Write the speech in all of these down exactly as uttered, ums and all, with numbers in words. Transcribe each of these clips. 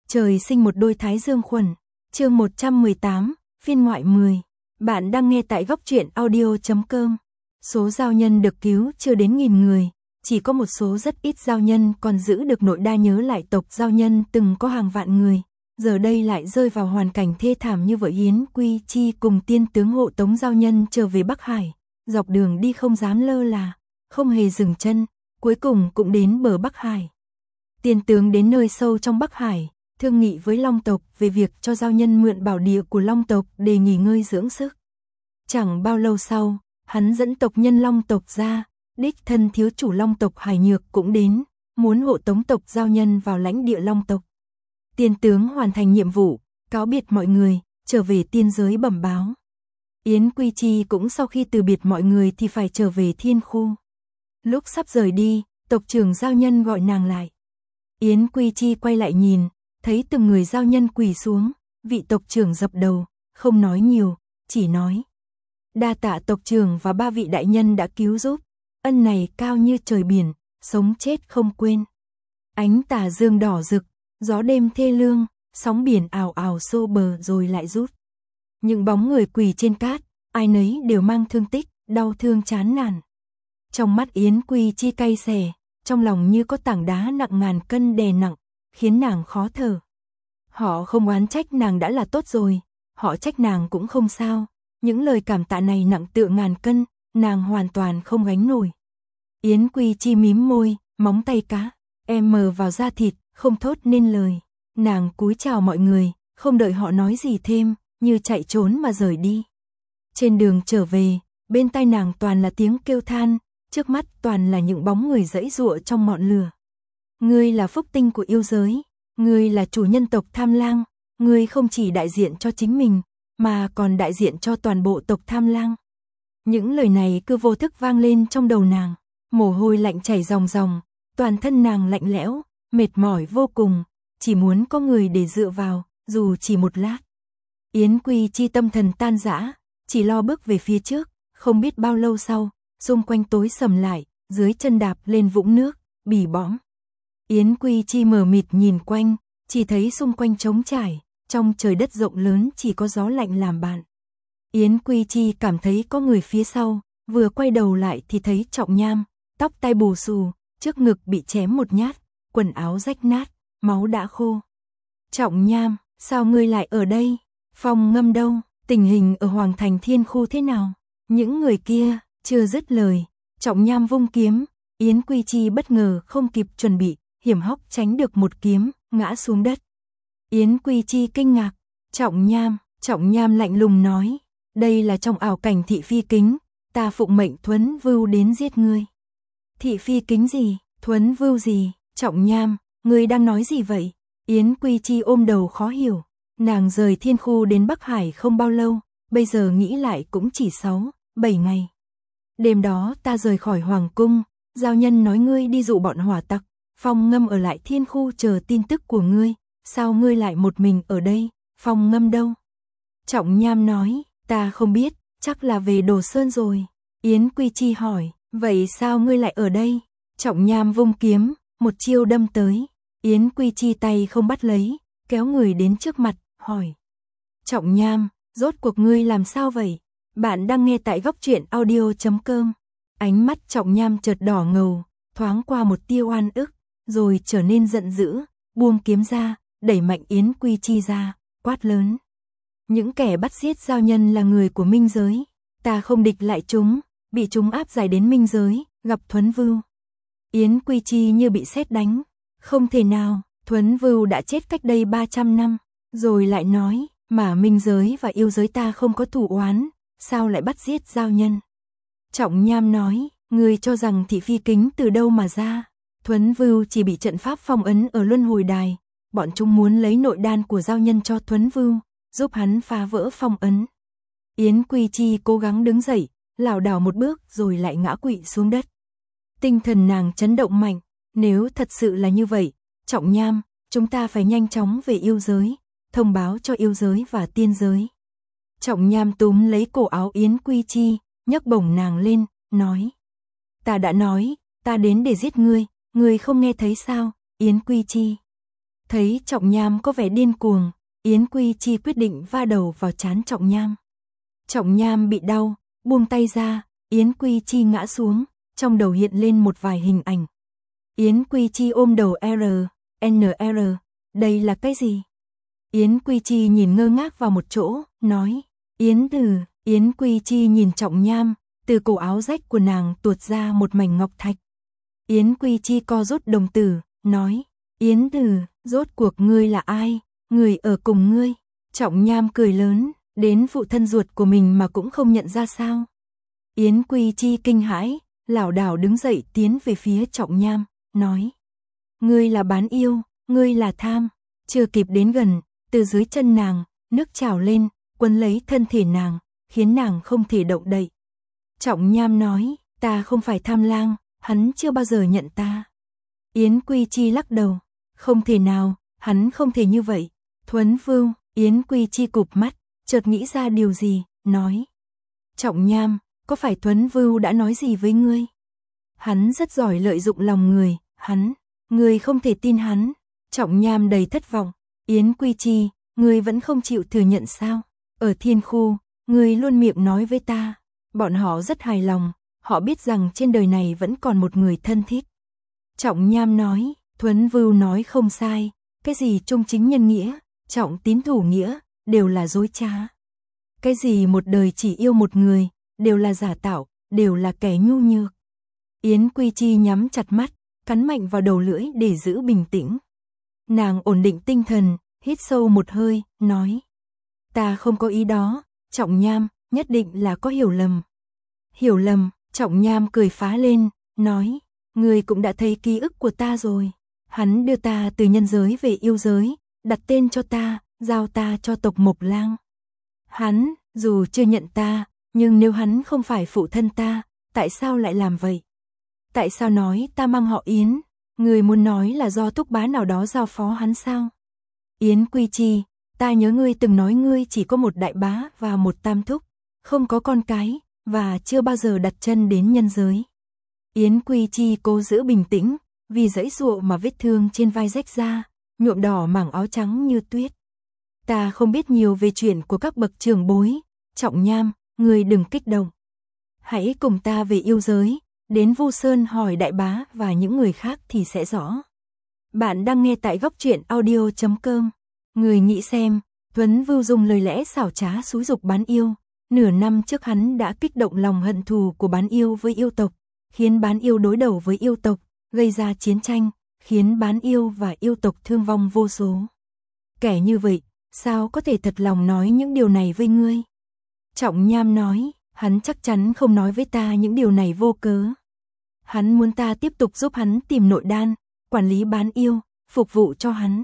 Trời sinh một đôi thái dương khuẩn. Chương một trăm mười tám, phiên ngoại mười. Bạn đang nghe tại góc truyện audio chấm com. Số giao nhân được cứu chưa đến nghìn người, chỉ có một số rất ít giao nhân còn giữ được nội đa. Nhớ lại tộc giao nhân từng có hàng vạn người, giờ đây lại rơi vào hoàn cảnh thê thảm như vậy. Yến Quy Chi cùng tiên tướng hộ tống giao nhân trở về Bắc Hải, dọc đường đi không dám lơ là, không hề dừng chân, cuối cùng cũng đến bờ Bắc Hải. Tiên tướng đến nơi sâu trong Bắc Hải, thương nghị với Long tộc về việc cho giao nhân mượn bảo địa của Long tộc để nghỉ ngơi dưỡng sức. Chẳng bao lâu sau, hắn dẫn tộc nhân Long tộc ra, đích thân thiếu chủ Long tộc Hải Nhược cũng đến, muốn hộ tống tộc giao nhân vào lãnh địa Long tộc. Tiên tướng hoàn thành nhiệm vụ, cáo biệt mọi người, trở về tiên giới bẩm báo. Yến Quy Chi cũng sau khi từ biệt mọi người thì phải trở về thiên khu. Lúc sắp rời đi, tộc trưởng giao nhân gọi nàng lại. Yến Quy Chi quay lại nhìn, thấy từng người giao nhân quỳ xuống, vị tộc trưởng dập đầu, không nói nhiều, chỉ nói: đa tạ tộc trưởng và ba vị đại nhân đã cứu giúp, ân này cao như trời biển, sống chết không quên. Ánh tà dương đỏ rực, gió đêm thê lương, sóng biển ào ào xô bờ rồi lại rút. Những bóng người quỳ trên cát, ai nấy đều mang thương tích, đau thương chán nản. Trong mắt Yến Quy Chi cay xè, trong lòng như có tảng đá nặng ngàn cân đè nặng, khiến nàng khó thở. Họ không oán trách nàng đã là tốt rồi, họ trách nàng cũng không sao. Những lời cảm tạ này nặng tựa ngàn cân, nàng hoàn toàn không gánh nổi. Yến Quy Chi mím môi, móng tay cá, em mờ vào da thịt, không thốt nên lời. Nàng cúi chào mọi người, không đợi họ nói gì thêm, như chạy trốn mà rời đi. Trên đường trở về, bên tai nàng toàn là tiếng kêu than, trước mắt toàn là những bóng người giãy giụa trong ngọn lửa. Ngươi là phúc tinh của yêu giới, ngươi là chủ nhân tộc Tham Lang, ngươi không chỉ đại diện cho chính mình, mà còn đại diện cho toàn bộ tộc Tham Lang. Những lời này cứ vô thức vang lên trong đầu nàng, mồ hôi lạnh chảy ròng ròng, toàn thân nàng lạnh lẽo, mệt mỏi vô cùng, chỉ muốn có người để dựa vào, dù chỉ một lát. Yến Quy Chi tâm thần tan rã, chỉ lo bước về phía trước, không biết bao lâu sau, xung quanh tối sầm lại, dưới chân đạp lên vũng nước, bì bõm. Yến Quy Chi mờ mịt nhìn quanh, chỉ thấy xung quanh trống trải, trong trời đất rộng lớn chỉ có gió lạnh làm bạn. Yến Quy Chi cảm thấy có người phía sau, vừa quay đầu lại thì thấy Trọng Nham, tóc tai bù xù, trước ngực bị chém một nhát, quần áo rách nát, máu đã khô. Trọng Nham, sao ngươi lại ở đây? Phong Ngâm đâu? Tình hình ở Hoàng Thành Thiên Khu thế nào? Những người kia, chưa dứt lời, Trọng Nham vung kiếm, Yến Quy Chi bất ngờ không kịp chuẩn bị, hiểm hóc tránh được một kiếm, ngã xuống đất. Yến Quy Chi kinh ngạc, Trọng Nham, Trọng Nham lạnh lùng nói, đây là trong ảo cảnh thị phi kính, ta phụng mệnh Thuấn Vưu đến giết ngươi. Thị phi kính gì, Thuấn Vưu gì, Trọng Nham, ngươi đang nói gì vậy? Yến Quy Chi ôm đầu khó hiểu, nàng rời thiên khu đến Bắc Hải không bao lâu, bây giờ nghĩ lại cũng chỉ sáu, bảy ngày. Đêm đó ta rời khỏi Hoàng Cung, giao nhân nói ngươi đi dụ bọn hỏa tặc, Phong Ngâm ở lại thiên khu chờ tin tức của ngươi, sao ngươi lại một mình ở đây, Phong Ngâm đâu? Trọng Nham nói, ta không biết, chắc là về Đồ Sơn rồi. Yến Quy Chi hỏi, vậy sao ngươi lại ở đây? Trọng Nham vung kiếm, một chiêu đâm tới, Yến Quy Chi tay không bắt lấy, kéo người đến trước mặt, hỏi. Trọng Nham, rốt cuộc ngươi làm sao vậy? Bạn đang nghe tại góc truyện audio chấm com. Ánh mắt Trọng Nham chợt đỏ ngầu, thoáng qua một tia oan ức, rồi trở nên giận dữ, buông kiếm ra, đẩy mạnh Yến Quy Chi ra, quát lớn. Những kẻ bắt giết giao nhân là người của minh giới, ta không địch lại chúng, bị chúng áp giải đến minh giới, gặp Thuấn Vưu. Yến Quy Chi như bị sét đánh, không thể nào, Thuấn Vưu đã chết cách đây ba trăm năm, rồi lại nói, mà minh giới và yêu giới ta không có thù oán, sao lại bắt giết giao nhân? Trọng Nham nói, ngươi cho rằng thị phi kính từ đâu mà ra? Thuấn Vưu chỉ bị trận pháp phong ấn ở luân hồi đài, bọn chúng muốn lấy nội đan của giao nhân cho Thuấn Vưu, giúp hắn phá vỡ phong ấn. Yến Quy Chi cố gắng đứng dậy, lảo đảo một bước rồi lại ngã quỵ xuống đất. Tinh thần nàng chấn động mạnh, nếu thật sự là như vậy, Trọng Nham, chúng ta phải nhanh chóng về yêu giới, thông báo cho yêu giới và tiên giới. Trọng Nham túm lấy cổ áo Yến Quy Chi, nhấc bổng nàng lên, nói. Ta đã nói, ta đến để giết ngươi, ngươi không nghe thấy sao, Yến Quy Chi. Thấy Trọng Nham có vẻ điên cuồng, Yến Quy Chi quyết định va đầu vào trán Trọng Nham. Trọng Nham bị đau, buông tay ra, Yến Quy Chi ngã xuống, trong đầu hiện lên một vài hình ảnh. Yến Quy Chi ôm đầu R, N R, đây là cái gì? Yến Quy Chi nhìn ngơ ngác vào một chỗ, nói, Yến Từ, Yến Quy Chi nhìn Trọng Nham, từ cổ áo rách của nàng tuột ra một mảnh ngọc thạch. Yến Quy Chi co rút đồng tử, nói, Yến Từ, rốt cuộc ngươi là ai, người ở cùng ngươi? Trọng Nham cười lớn, đến phụ thân ruột của mình mà cũng không nhận ra sao? Yến Quy Chi kinh hãi, lảo đảo đứng dậy tiến về phía Trọng Nham, nói, ngươi là bán yêu, ngươi là tham. Chưa kịp đến gần, từ dưới chân nàng, nước trào lên, quấn lấy thân thể nàng, khiến nàng không thể động đậy. Trọng Nham nói, ta không phải tham lang, hắn chưa bao giờ nhận ta. Yến Quy Chi lắc đầu, không thể nào, hắn không thể như vậy. Thuấn Vưu, Yến Quy Chi cụp mắt, chợt nghĩ ra điều gì, nói, Trọng Nham, có phải Thuấn Vưu đã nói gì với ngươi? Hắn rất giỏi lợi dụng lòng người, hắn, ngươi không thể tin hắn. Trọng Nham đầy thất vọng, Yến Quy Chi, ngươi vẫn không chịu thừa nhận sao? Ở thiên khu, ngươi luôn miệng nói với ta, bọn họ rất hài lòng, họ biết rằng trên đời này vẫn còn một người thân thiết. Trọng Nham nói, Thuấn Vưu nói không sai, cái gì trung chính nhân nghĩa, trọng tín thủ nghĩa, đều là dối trá. Cái gì một đời chỉ yêu một người, đều là giả tạo, đều là kẻ nhu nhược. Yến Quy Chi nhắm chặt mắt, cắn mạnh vào đầu lưỡi để giữ bình tĩnh. Nàng ổn định tinh thần, hít sâu một hơi, nói, ta không có ý đó, Trọng Nham, nhất định là có hiểu lầm. Hiểu lầm, Trọng Nham cười phá lên, nói, ngươi cũng đã thấy ký ức của ta rồi. Hắn đưa ta từ nhân giới về yêu giới, đặt tên cho ta, giao ta cho tộc Mộc Lang. Hắn, dù chưa nhận ta, nhưng nếu hắn không phải phụ thân ta, tại sao lại làm vậy? Tại sao nói ta mang họ Yến? Người muốn nói là do thúc bá nào đó giao phó hắn sao? Yến Quy Chi, ta nhớ ngươi từng nói ngươi chỉ có một đại bá và một tam thúc, không có con cái, và chưa bao giờ đặt chân đến nhân giới. Yến Quy Chi cố giữ bình tĩnh, vì giãy giụa mà vết thương trên vai rách ra, nhuộm đỏ mảng áo trắng như tuyết. Ta không biết nhiều về chuyện của các bậc trưởng bối, Trọng Nham, ngươi đừng kích động. Hãy cùng ta về yêu giới, đến Vu Sơn hỏi đại bá và những người khác thì sẽ rõ. Bạn đang nghe tại góc truyện audio chấm com. Người nghĩ xem, Thuấn Vưu dùng lời lẽ xảo trá xúi giục bán yêu. Nửa năm trước hắn đã kích động lòng hận thù của bán yêu với yêu tộc, khiến bán yêu đối đầu với yêu tộc, gây ra chiến tranh, khiến bán yêu và yêu tộc thương vong vô số. Kẻ như vậy, sao có thể thật lòng nói những điều này với ngươi? Trọng Nham nói, hắn chắc chắn không nói với ta những điều này vô cớ. Hắn muốn ta tiếp tục giúp hắn tìm nội đan, quản lý bán yêu, phục vụ cho hắn.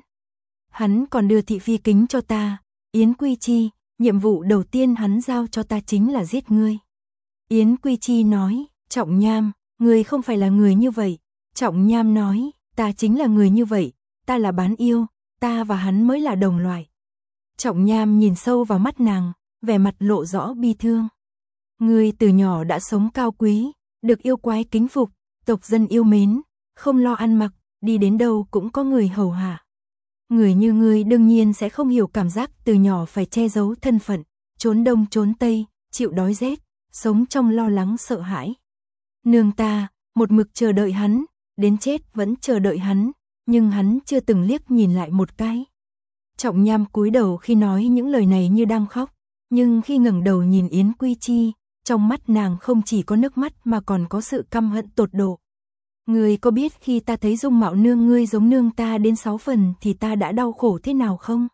Hắn còn đưa thị phi kính cho ta, Yến Quy Chi, nhiệm vụ đầu tiên hắn giao cho ta chính là giết ngươi. Yến Quy Chi nói, Trọng Nham, ngươi không phải là người như vậy. Trọng Nham nói, ta chính là người như vậy, ta là bán yêu, ta và hắn mới là đồng loại. Trọng Nham nhìn sâu vào mắt nàng, vẻ mặt lộ rõ bi thương. Ngươi từ nhỏ đã sống cao quý, được yêu quái kính phục, tộc dân yêu mến, không lo ăn mặc, đi đến đâu cũng có người hầu hạ. Người như ngươi đương nhiên sẽ không hiểu cảm giác từ nhỏ phải che giấu thân phận, trốn đông trốn tây, chịu đói rét, sống trong lo lắng sợ hãi. Nương ta, một mực chờ đợi hắn, đến chết vẫn chờ đợi hắn, nhưng hắn chưa từng liếc nhìn lại một cái. Trọng Nham cúi đầu khi nói những lời này như đang khóc, nhưng khi ngẩng đầu nhìn Yến Quy Chi, trong mắt nàng không chỉ có nước mắt mà còn có sự căm hận tột độ. Ngươi có biết khi ta thấy dung mạo nương ngươi giống nương ta đến sáu phần thì ta đã đau khổ thế nào không?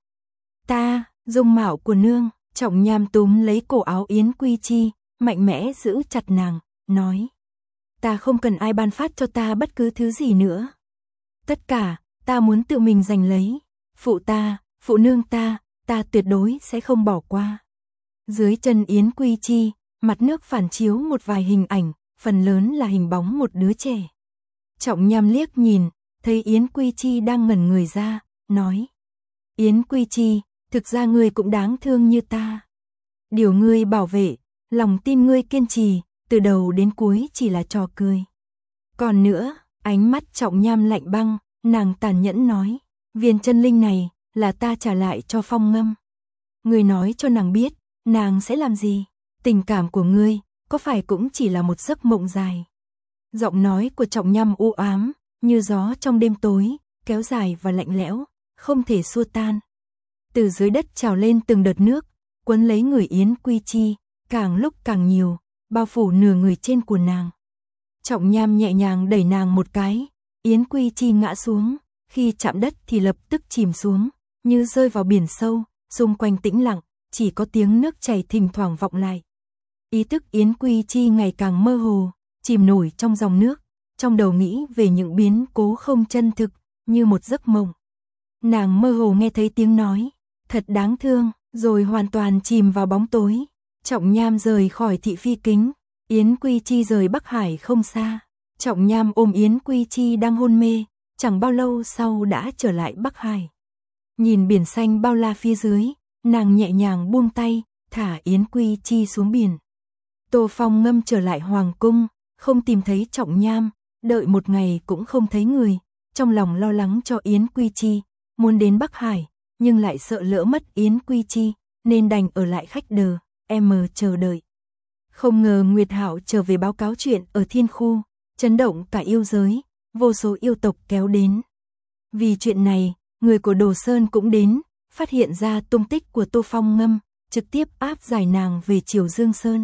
Ta, dung mạo của nương, Trọng Nham túm lấy cổ áo Yến Quy Chi, mạnh mẽ giữ chặt nàng, nói. Ta không cần ai ban phát cho ta bất cứ thứ gì nữa. Tất cả, ta muốn tự mình giành lấy. Phụ ta, phụ nương ta, ta tuyệt đối sẽ không bỏ qua. Dưới chân Yến Quy Chi, mặt nước phản chiếu một vài hình ảnh, phần lớn là hình bóng một đứa trẻ. Trọng Nham liếc nhìn, thấy Yến Quy Chi đang ngẩn người ra, nói. Yến Quy Chi, thực ra ngươi cũng đáng thương như ta. Điều ngươi bảo vệ, lòng tin ngươi kiên trì, từ đầu đến cuối chỉ là trò cười. Còn nữa, ánh mắt Trọng Nham lạnh băng, nàng tàn nhẫn nói. Viên chân linh này là ta trả lại cho Phong Ngâm. Ngươi nói cho nàng biết, nàng sẽ làm gì? Tình cảm của ngươi, có phải cũng chỉ là một giấc mộng dài? Giọng nói của Trọng Nham u ám, như gió trong đêm tối, kéo dài và lạnh lẽo, không thể xua tan. Từ dưới đất trào lên từng đợt nước, quấn lấy người Yến Quy Chi, càng lúc càng nhiều, bao phủ nửa người trên của nàng. Trọng Nham nhẹ nhàng đẩy nàng một cái, Yến Quy Chi ngã xuống, khi chạm đất thì lập tức chìm xuống, như rơi vào biển sâu, xung quanh tĩnh lặng, chỉ có tiếng nước chảy thỉnh thoảng vọng lại. Ý thức Yến Quy Chi ngày càng mơ hồ, chìm nổi trong dòng nước, trong đầu nghĩ về những biến cố không chân thực, như một giấc mộng. Nàng mơ hồ nghe thấy tiếng nói, thật đáng thương, rồi hoàn toàn chìm vào bóng tối. Trọng Nham rời khỏi thị phi kính, Yến Quy Chi rời Bắc Hải không xa. Trọng Nham ôm Yến Quy Chi đang hôn mê, chẳng bao lâu sau đã trở lại Bắc Hải. Nhìn biển xanh bao la phía dưới, nàng nhẹ nhàng buông tay, thả Yến Quy Chi xuống biển. Tô Phong Ngâm trở lại hoàng cung, không tìm thấy Trọng Nham, đợi một ngày cũng không thấy người, trong lòng lo lắng cho Yến Quy Chi, muốn đến Bắc Hải, nhưng lại sợ lỡ mất Yến Quy Chi, nên đành ở lại khách đờ, em chờ đợi. Không ngờ Nguyệt Hạo trở về báo cáo chuyện ở thiên khu, chấn động cả yêu giới, vô số yêu tộc kéo đến. Vì chuyện này, người của Đồ Sơn cũng đến, phát hiện ra tung tích của Tô Phong Ngâm, trực tiếp áp giải nàng về Triều Dương Sơn.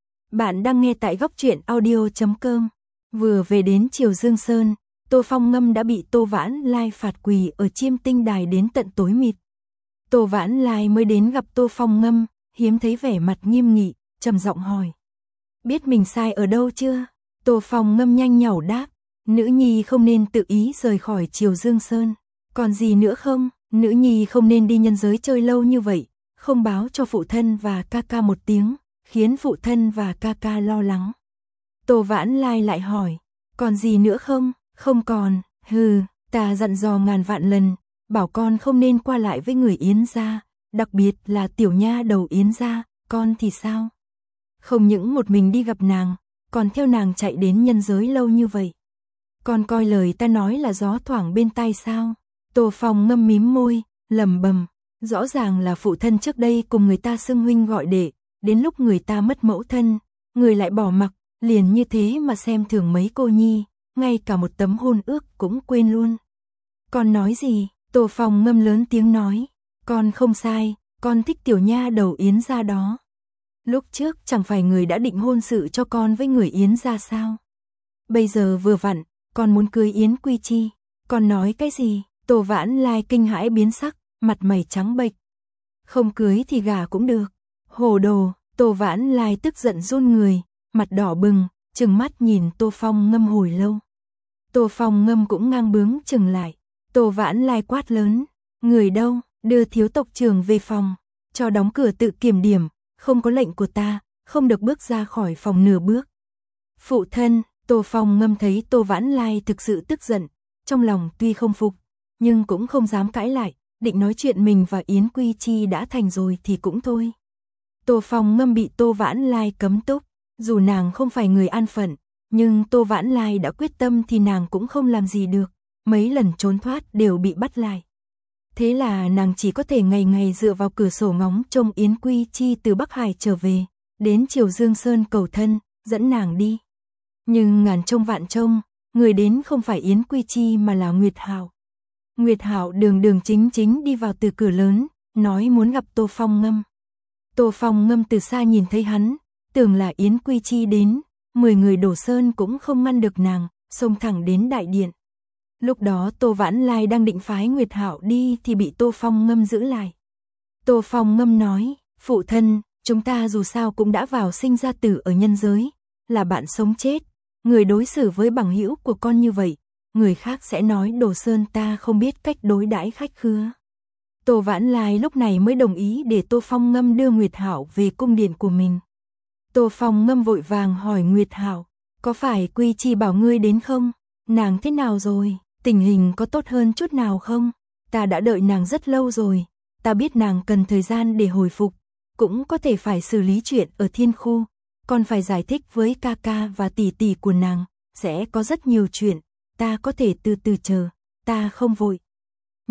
Bạn đang nghe tại góc truyện audio chấm com. Vừa về đến Triều Dương Sơn, Tô Phong Ngâm đã bị Tô Vãn Lai phạt quỳ ở Chiêm Tinh Đài đến tận tối mịt. Tô Vãn Lai mới đến gặp Tô Phong Ngâm, hiếm thấy vẻ mặt nghiêm nghị, trầm giọng hỏi. Biết mình sai ở đâu chưa? Tô Phong Ngâm nhanh nhảu đáp, nữ nhi không nên tự ý rời khỏi Triều Dương Sơn. Còn gì nữa không? Nữ nhi không nên đi nhân giới chơi lâu như vậy, không báo cho phụ thân và ca ca một tiếng, khiến phụ thân và ca ca lo lắng. Tô Vãn Lai lại hỏi, còn gì nữa không? Không còn, hừ, ta dặn dò ngàn vạn lần, bảo con không nên qua lại với người Yến gia, đặc biệt là tiểu nha đầu Yến gia, con thì sao? Không những một mình đi gặp nàng, còn theo nàng chạy đến nhân giới lâu như vậy. Con coi lời ta nói là gió thoảng bên tai sao? Tô Phong Ngâm mím môi, lẩm bẩm, rõ ràng là phụ thân trước đây cùng người ta xưng huynh gọi đệ, đến lúc người ta mất mẫu thân, người lại bỏ mặc, liền như thế mà xem thường mấy cô nhi, ngay cả một tấm hôn ước cũng quên luôn. Con nói gì? Tô Phong Ngâm lớn tiếng nói, con không sai, con thích tiểu nha đầu Yến gia đó. Lúc trước chẳng phải người đã định hôn sự cho con với người Yến gia sao? Bây giờ vừa vặn, con muốn cưới Yến Quy Chi. Con nói cái gì? Tô Vãn Lai kinh hãi biến sắc, mặt mày trắng bệch. Không cưới thì gả cũng được. Hồ đồ, Tô Vãn Lai tức giận run người, mặt đỏ bừng, trừng mắt nhìn Tô Phong Ngâm hồi lâu. Tô Phong Ngâm cũng ngang bướng chừng lại. Tô Vãn Lai quát lớn, người đâu, đưa thiếu tộc trưởng về phòng, cho đóng cửa tự kiểm điểm, không có lệnh của ta, không được bước ra khỏi phòng nửa bước. Phụ thân, Tô Phong Ngâm thấy Tô Vãn Lai thực sự tức giận, trong lòng tuy không phục, nhưng cũng không dám cãi lại, định nói chuyện mình và Yến Quy Chi đã thành rồi thì cũng thôi. Tô Phong Ngâm bị Tô Vãn Lai cấm túc, dù nàng không phải người an phận, nhưng Tô Vãn Lai đã quyết tâm thì nàng cũng không làm gì được, mấy lần trốn thoát đều bị bắt lại. Thế là nàng chỉ có thể ngày ngày dựa vào cửa sổ ngóng trông Yến Quy Chi từ Bắc Hải trở về, đến Triều Dương Sơn cầu thân, dẫn nàng đi. Nhưng ngàn trông vạn trông, người đến không phải Yến Quy Chi mà là Nguyệt Hạo. Nguyệt Hạo đường đường chính chính đi vào từ cửa lớn, nói muốn gặp Tô Phong Ngâm. Tô Phong Ngâm từ xa nhìn thấy hắn, tưởng là Yến Quy Chi đến, mười người Đồ Sơn cũng không ngăn được nàng, xông thẳng đến đại điện. Lúc đó Tô Vãn Lai đang định phái Nguyệt Hạo đi thì bị Tô Phong Ngâm giữ lại. Tô Phong Ngâm nói, phụ thân, chúng ta dù sao cũng đã vào sinh ra tử ở nhân giới, là bạn sống chết, người đối xử với bằng hữu của con như vậy, người khác sẽ nói Đồ Sơn ta không biết cách đối đãi khách khứa. Tô Vãn Lai lúc này mới đồng ý để Tô Phong Ngâm đưa Nguyệt Hạo về cung điện của mình. Tô Phong Ngâm vội vàng hỏi Nguyệt Hạo, có phải Quy Chi bảo ngươi đến không? Nàng thế nào rồi? Tình hình có tốt hơn chút nào không? Ta đã đợi nàng rất lâu rồi, ta biết nàng cần thời gian để hồi phục, cũng có thể phải xử lý chuyện ở thiên khu, còn phải giải thích với ca ca và tỷ tỷ của nàng, sẽ có rất nhiều chuyện, ta có thể từ từ chờ, ta không vội.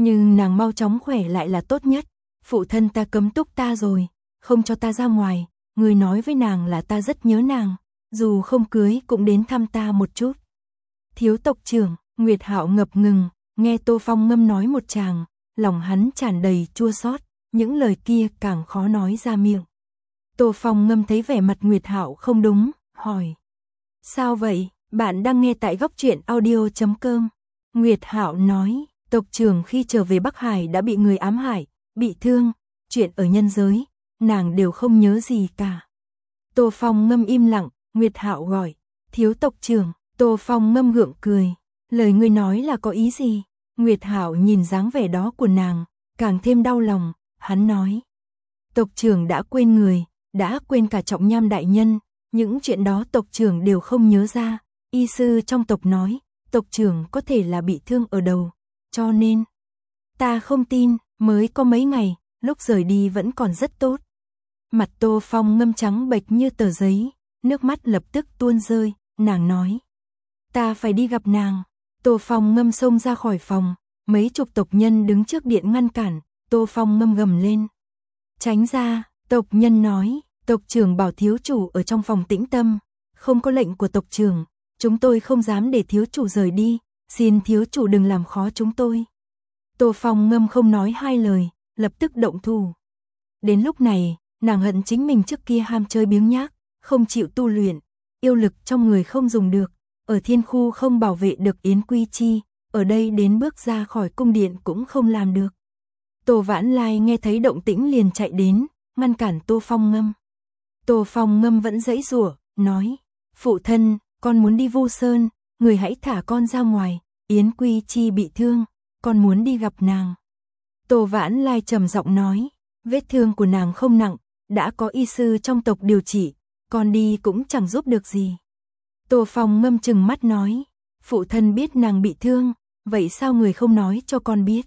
Nhưng nàng mau chóng khỏe lại là tốt nhất. Phụ thân ta cấm túc ta rồi, không cho ta ra ngoài, người nói với nàng là ta rất nhớ nàng, dù không cưới cũng đến thăm ta một chút. Thiếu tộc trưởng, Nguyệt Hạo ngập ngừng, nghe Tô Phong Ngâm nói một tràng, lòng hắn tràn đầy chua xót, những lời kia càng khó nói ra miệng. Tô Phong Ngâm thấy vẻ mặt Nguyệt Hạo không đúng, hỏi: "Sao vậy?" Bạn đang nghe tại góc truyện audio chấm com. Nguyệt Hạo nói: "Tộc trưởng khi trở về Bắc Hải đã bị người ám hại, bị thương, chuyện ở nhân giới, nàng đều không nhớ gì cả." Tô Phong Ngâm im lặng, Nguyệt Hạo gọi: "Thiếu tộc trưởng." Tô Phong Ngâm gượng cười: "Lời ngươi nói là có ý gì?" Nguyệt Hạo nhìn dáng vẻ đó của nàng, càng thêm đau lòng, hắn nói: "Tộc trưởng đã quên người, đã quên cả Trọng Nham đại nhân, những chuyện đó tộc trưởng đều không nhớ ra. Y sư trong tộc nói, tộc trưởng có thể là bị thương ở đầu, cho nên ta không tin, mới có mấy ngày, lúc rời đi vẫn còn rất tốt." Mặt Tô Phong Ngâm trắng bệch như tờ giấy, nước mắt lập tức tuôn rơi, nàng nói: "Ta phải đi gặp nàng." Tô Phong Ngâm xông ra khỏi phòng, mấy chục tộc nhân đứng trước điện ngăn cản, Tô Phong Ngâm gầm lên: "Tránh ra!" Tộc nhân nói: "Tộc trưởng bảo thiếu chủ ở trong phòng tĩnh tâm, không có lệnh của tộc trưởng, chúng tôi không dám để thiếu chủ rời đi, xin thiếu chủ đừng làm khó chúng tôi." Tô Phong Ngâm không nói hai lời, lập tức động thủ. Đến lúc này, nàng hận chính mình trước kia ham chơi biếng nhác, không chịu tu luyện, yêu lực trong người không dùng được, ở thiên khu không bảo vệ được Yến Quy Chi, ở đây đến bước ra khỏi cung điện cũng không làm được. Tô Vãn Lai nghe thấy động tĩnh liền chạy đến, ngăn cản Tô Phong Ngâm. Tô Phong Ngâm vẫn giãy giụa, nói: "Phụ thân, con muốn đi Vu Sơn, người hãy thả con ra ngoài, Yến Quy Chi bị thương, con muốn đi gặp nàng." Tô Vãn Lai trầm giọng nói: "Vết thương của nàng không nặng, đã có y sư trong tộc điều trị, con đi cũng chẳng giúp được gì." Tô Phong Ngâm trừng mắt nói: "Phụ thân biết nàng bị thương, vậy sao người không nói cho con biết?"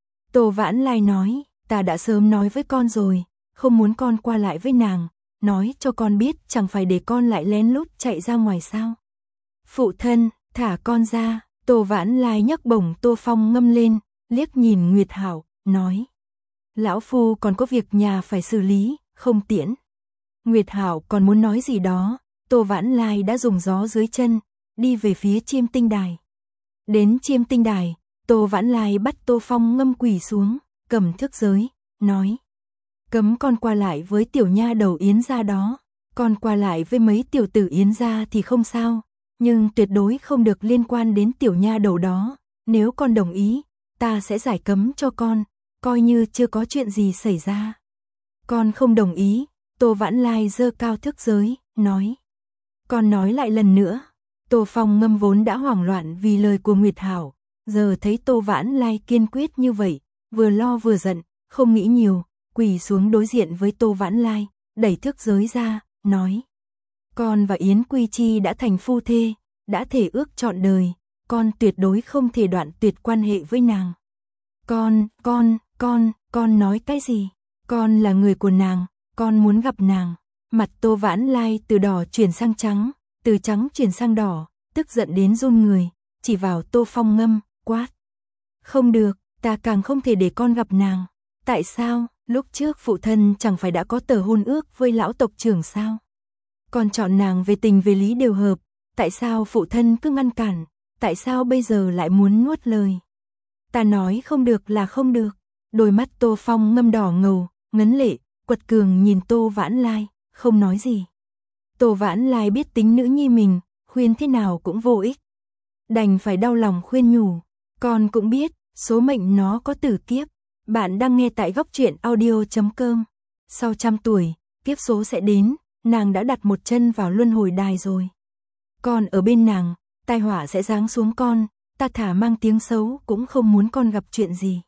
Tô Vãn Lai nói: "Ta đã sớm nói với con rồi, không muốn con qua lại với nàng, nói cho con biết chẳng phải để con lại lén lút chạy ra ngoài sao?" "Phụ thân, thả con ra." Tô Vãn Lai nhấc bổng Tô Phong Ngâm lên, liếc nhìn Nguyệt Hạo, nói: "Lão phu còn có việc nhà phải xử lý, không tiễn." Nguyệt Hạo còn muốn nói gì đó, Tô Vãn Lai đã dùng gió dưới chân, đi về phía Chiêm Tinh Đài. Đến Chiêm Tinh Đài, Tô Vãn Lai bắt Tô Phong Ngâm quỳ xuống, cầm thước giới, nói: "Cấm con qua lại với tiểu nha đầu Yến gia đó, con qua lại với mấy tiểu tử Yến gia thì không sao, nhưng tuyệt đối không được liên quan đến tiểu nha đầu đó, nếu con đồng ý, ta sẽ giải cấm cho con, coi như chưa có chuyện gì xảy ra." "Con không đồng ý." Tô Vãn Lai giơ cao thước giới, nói: "Con nói lại lần nữa." Tô Phong Ngâm vốn đã hoảng loạn vì lời của Nguyệt Hạo, giờ thấy Tô Vãn Lai kiên quyết như vậy, vừa lo vừa giận, không nghĩ nhiều, quỳ xuống đối diện với Tô Vãn Lai, đẩy thước giới ra, nói: "Con và Yến Quy Chi đã thành phu thê, đã thể ước trọn đời, con tuyệt đối không thể đoạn tuyệt quan hệ với nàng." Con, con, con, con nói cái gì? Con là người của nàng, con muốn gặp nàng." Mặt Tô Vãn Lai từ đỏ chuyển sang trắng, từ trắng chuyển sang đỏ, tức giận đến run người, chỉ vào Tô Phong Ngâm, quát: "Không được, ta càng không thể để con gặp nàng." "Tại sao? Lúc trước phụ thân chẳng phải đã có tờ hôn ước với lão tộc trưởng sao? Con chọn nàng về tình về lý đều hợp, tại sao phụ thân cứ ngăn cản, tại sao bây giờ lại muốn nuốt lời?" "Ta nói không được là không được." Đôi mắt Tô Phong Ngâm đỏ ngầu, ngấn lệ, quật cường nhìn Tô Vãn Lai, không nói gì. Tô Vãn Lai biết tính nữ nhi mình, khuyên thế nào cũng vô ích, đành phải đau lòng khuyên nhủ: "Con cũng biết, số mệnh nó có tử kiếp." Bạn đang nghe tại góc truyện audio chấm com. Sau trăm tuổi, kiếp số sẽ đến, nàng đã đặt một chân vào luân hồi đài rồi. Con ở bên nàng, tai họa sẽ giáng xuống con, ta thả mang tiếng xấu cũng không muốn con gặp chuyện gì.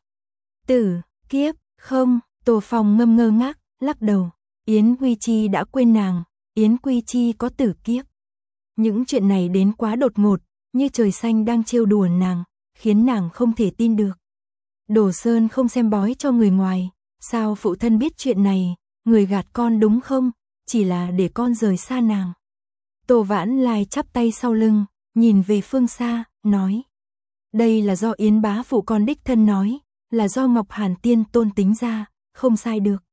Tử kiếp, không. Tô Phong Ngâm ngơ ngác, lắc đầu. Yến Quy Chi đã quên nàng, Yến Quy Chi có tử kiếp. Những chuyện này đến quá đột ngột, như trời xanh đang trêu đùa nàng, khiến nàng không thể tin được. Đồ Sơn không xem bói cho người ngoài, sao phụ thân biết chuyện này, người gạt con đúng không, chỉ là để con rời xa nàng. Tô Vãn Lai chắp tay sau lưng, nhìn về phương xa, nói: "Đây là do Yến bá phụ con đích thân nói, là do Ngọc Hàn Tiên Tôn tính ra, không sai được.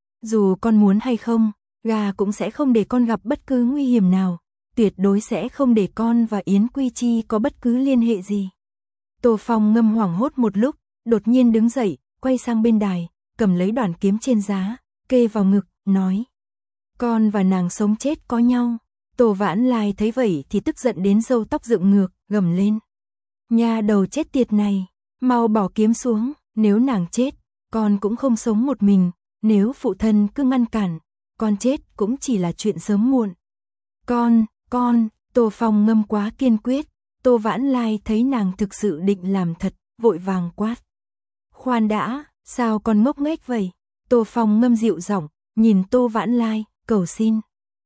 Dù con muốn hay không, gà cũng sẽ không để con gặp bất cứ nguy hiểm nào, tuyệt đối sẽ không để con và Yến Quy Chi có bất cứ liên hệ gì. Tô Phong Ngâm hoảng hốt một lúc, đột nhiên đứng dậy, quay sang bên đài, cầm lấy đoạn kiếm trên giá, kê vào ngực, nói: con và nàng sống chết có nhau. Tô Vãn Lai thấy vậy thì tức giận đến râu tóc dựng ngược, gầm lên: nha đầu chết tiệt này, mau bỏ kiếm xuống, nếu nàng chết, con cũng không sống một mình, nếu phụ thân cứ ngăn cản, con chết cũng chỉ là chuyện sớm muộn. Con, con, Tô Phong Ngâm quá kiên quyết, Tô Vãn Lai thấy nàng thực sự định làm thật, vội vàng quát: khoan đã, sao con ngốc nghếch vậy? Tô Phong Ngâm dịu giọng, nhìn Tô Vãn Lai, cầu xin.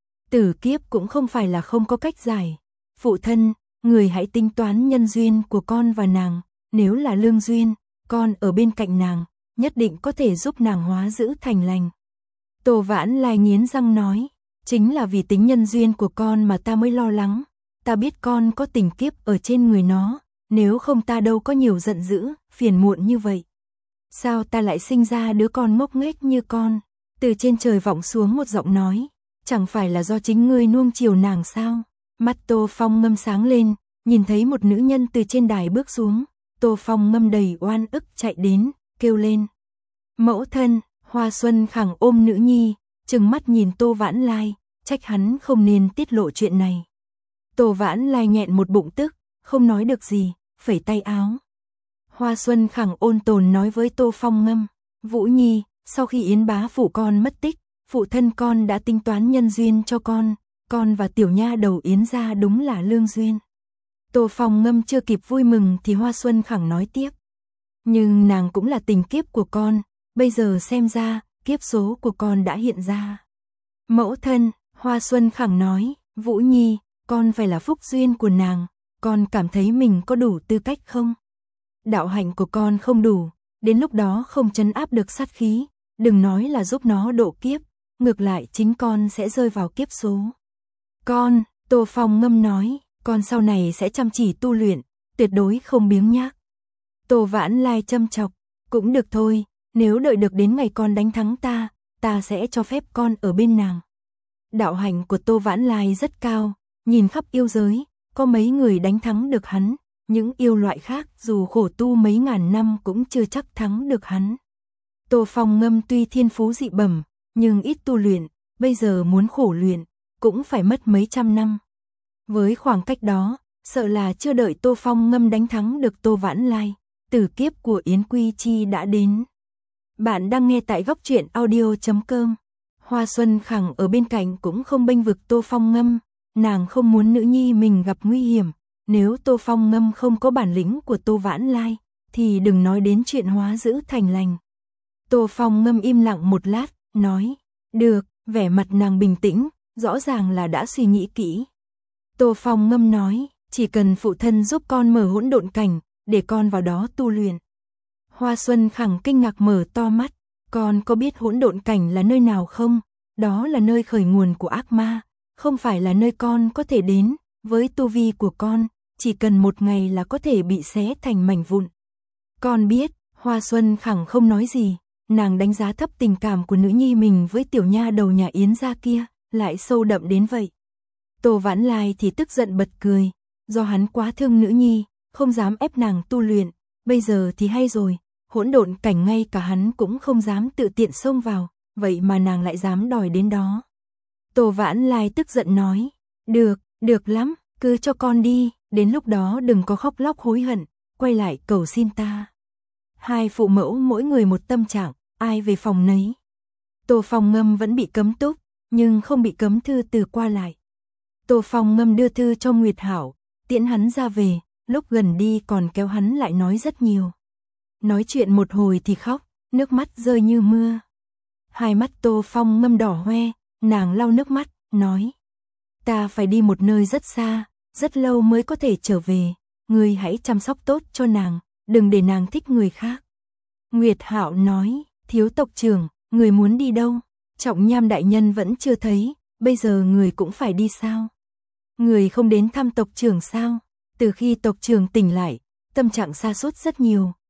Tử kiếp cũng không phải là không có cách giải. Phụ thân, người hãy tính toán nhân duyên của con và nàng, nếu là lương duyên, con ở bên cạnh nàng, nhất định có thể giúp nàng hóa dữ thành lành. Tô Vãn Lai nghiến răng nói: chính là vì tính nhân duyên của con mà ta mới lo lắng, ta biết con có tình kiếp ở trên người nó, nếu không ta đâu có nhiều giận dữ, phiền muộn như vậy. Sao ta lại sinh ra đứa con ngốc nghếch như con? Từ trên trời vọng xuống một giọng nói: chẳng phải là do chính ngươi nuông chiều nàng sao? Mắt Tô Phong Ngâm sáng lên, nhìn thấy một nữ nhân từ trên đài bước xuống, Tô Phong Ngâm đầy oan ức chạy đến, kêu lên: mẫu thân! Hoa Xuân Khẳng ôm nữ nhi, trừng mắt nhìn Tô Vãn Lai, trách hắn không nên tiết lộ chuyện này. Tô Vãn Lai nghẹn một bụng tức, không nói được gì, phẩy tay áo. Hoa Xuân Khẳng ôn tồn nói với Tô Phong Ngâm: Vũ Nhi, sau khi Yến bá phụ con mất tích, phụ thân con đã tính toán nhân duyên cho con, con và tiểu nha đầu Yến gia đúng là lương duyên. Tô Phong Ngâm chưa kịp vui mừng thì Hoa Xuân Khẳng nói tiếp: nhưng nàng cũng là tình kiếp của con, bây giờ xem ra, kiếp số của con đã hiện ra. Mẫu thân, Hoa Xuân Khẳng nói: Vũ Nhi, con phải là phúc duyên của nàng, con cảm thấy mình có đủ tư cách không? Đạo hạnh của con không đủ, đến lúc đó không trấn áp được sát khí, đừng nói là giúp nó độ kiếp, ngược lại chính con sẽ rơi vào kiếp số. Con, Tô Phong Ngâm nói, con sau này sẽ chăm chỉ tu luyện, tuyệt đối không biếng nhác. Tô Vãn Lai châm chọc: cũng được thôi, nếu đợi được đến ngày con đánh thắng ta, ta sẽ cho phép con ở bên nàng. Đạo hạnh của Tô Vãn Lai rất cao, nhìn khắp yêu giới, có mấy người đánh thắng được hắn, những yêu loại khác dù khổ tu mấy ngàn năm cũng chưa chắc thắng được hắn. Tô Phong Ngâm tuy thiên phú dị bẩm, nhưng ít tu luyện, bây giờ muốn khổ luyện, cũng phải mất mấy trăm năm. Với khoảng cách đó, sợ là chưa đợi Tô Phong Ngâm đánh thắng được Tô Vãn Lai, tử kiếp của Yến Quy Chi đã đến. Bạn đang nghe tại góc truyện audio chấm com. Hoa Xuân Khẳng ở bên cạnh cũng không bênh vực Tô Phong Ngâm, nàng không muốn nữ nhi mình gặp nguy hiểm, nếu Tô Phong Ngâm không có bản lĩnh của Tô Vãn Lai, thì đừng nói đến chuyện hóa dữ thành lành. Tô Phong Ngâm im lặng một lát, nói: được, vẻ mặt nàng bình tĩnh, rõ ràng là đã suy nghĩ kỹ. Tô Phong Ngâm nói: chỉ cần phụ thân giúp con mở hỗn độn cảnh, để con vào đó tu luyện. Hoa Xuân Khẳng kinh ngạc mở to mắt: con có biết hỗn độn cảnh là nơi nào không? Đó là nơi khởi nguồn của ác ma, không phải là nơi con có thể đến, với tu vi của con, chỉ cần một ngày là có thể bị xé thành mảnh vụn. Con biết. Hoa Xuân Khẳng không nói gì, nàng đánh giá thấp tình cảm của nữ nhi mình với tiểu nha đầu nhà Yến gia kia, lại sâu đậm đến vậy. Tô Vãn Lai thì tức giận bật cười, do hắn quá thương nữ nhi, không dám ép nàng tu luyện, bây giờ thì hay rồi, hỗn độn cảnh ngay cả hắn cũng không dám tự tiện xông vào, vậy mà nàng lại dám đòi đến đó. Tô Vãn Lai tức giận nói: được, được lắm, cứ cho con đi, đến lúc đó đừng có khóc lóc hối hận, quay lại cầu xin ta. Hai phụ mẫu mỗi người một tâm trạng, ai về phòng nấy. Tô Phong Ngâm vẫn bị cấm túc, nhưng không bị cấm thư từ qua lại. Tô Phong Ngâm đưa thư cho Nguyệt Hảo, tiễn hắn ra về, lúc gần đi còn kéo hắn lại nói rất nhiều. Nói chuyện một hồi thì khóc, nước mắt rơi như mưa. Hai mắt Tô Phong Ngâm đỏ hoe, nàng lau nước mắt, nói: ta phải đi một nơi rất xa, rất lâu mới có thể trở về, ngươi hãy chăm sóc tốt cho nàng, đừng để nàng thích người khác. Nguyệt Hạo nói: thiếu tộc trưởng, người muốn đi đâu? Trọng Nham đại nhân vẫn chưa thấy, bây giờ người cũng phải đi sao? Người không đến thăm tộc trưởng sao? Từ khi tộc trưởng tỉnh lại, tâm trạng sa sút rất nhiều,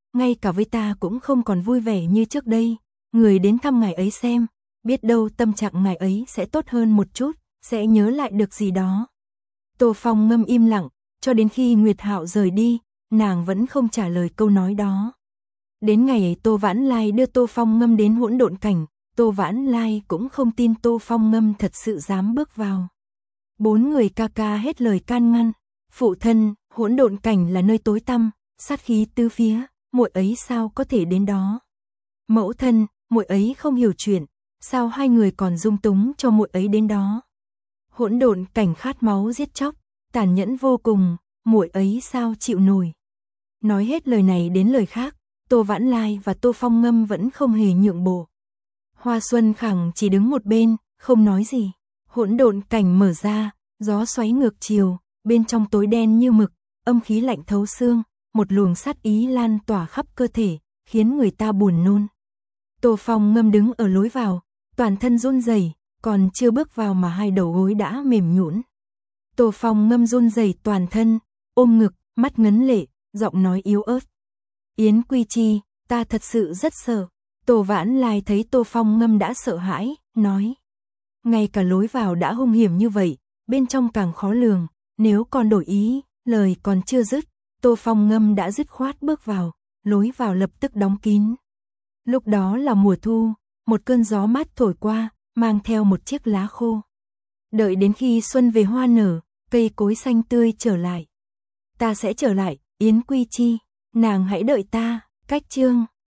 ngay cả với ta cũng không còn vui vẻ như trước đây. Người đến thăm ngài ấy xem, biết đâu tâm trạng ngài ấy sẽ tốt hơn một chút, sẽ nhớ lại được gì đó. Tô Phong Ngâm im lặng, cho đến khi Nguyệt Hạo rời đi, nàng vẫn không trả lời câu nói đó. Đến ngày ấy Tô Vãn Lai đưa Tô Phong Ngâm đến hỗn độn cảnh, Tô Vãn Lai cũng không tin Tô Phong Ngâm thật sự dám bước vào. Bốn người ca ca hết lời can ngăn, phụ thân, hỗn độn cảnh là nơi tối tăm, sát khí tứ phía, muội ấy sao có thể đến đó? Mẫu thân, muội ấy không hiểu chuyện, sao hai người còn dung túng cho muội ấy đến đó? Hỗn độn cảnh khát máu giết chóc, tàn nhẫn vô cùng, muội ấy sao chịu nổi? Nói hết lời này đến lời khác, Tô Vãn Lai và Tô Phong Ngâm vẫn không hề nhượng bộ. Hoa Xuân Khẳng chỉ đứng một bên, không nói gì. Hỗn độn cảnh mở ra, gió xoáy ngược chiều, bên trong tối đen như mực, âm khí lạnh thấu xương, một luồng sát ý lan tỏa khắp cơ thể, khiến người ta buồn nôn. Tô Phong Ngâm đứng ở lối vào, toàn thân run rẩy, còn chưa bước vào mà hai đầu gối đã mềm nhũn. Tô Phong Ngâm run rẩy toàn thân, ôm ngực, mắt ngấn lệ, giọng nói yếu ớt. Yến Quy Chi, ta thật sự rất sợ. Tô Vãn Lai thấy Tô Phong Ngâm đã sợ hãi, nói. Ngay cả lối vào đã hung hiểm như vậy, bên trong càng khó lường, nếu còn đổi ý, lời còn chưa dứt, Tô Phong Ngâm đã dứt khoát bước vào, lối vào lập tức đóng kín. Lúc đó là mùa thu, một cơn gió mát thổi qua, mang theo một chiếc lá khô. Đợi đến khi xuân về hoa nở, cây cối xanh tươi trở lại. Ta sẽ trở lại, Yến Quy Chi, nàng hãy đợi ta, cách chương.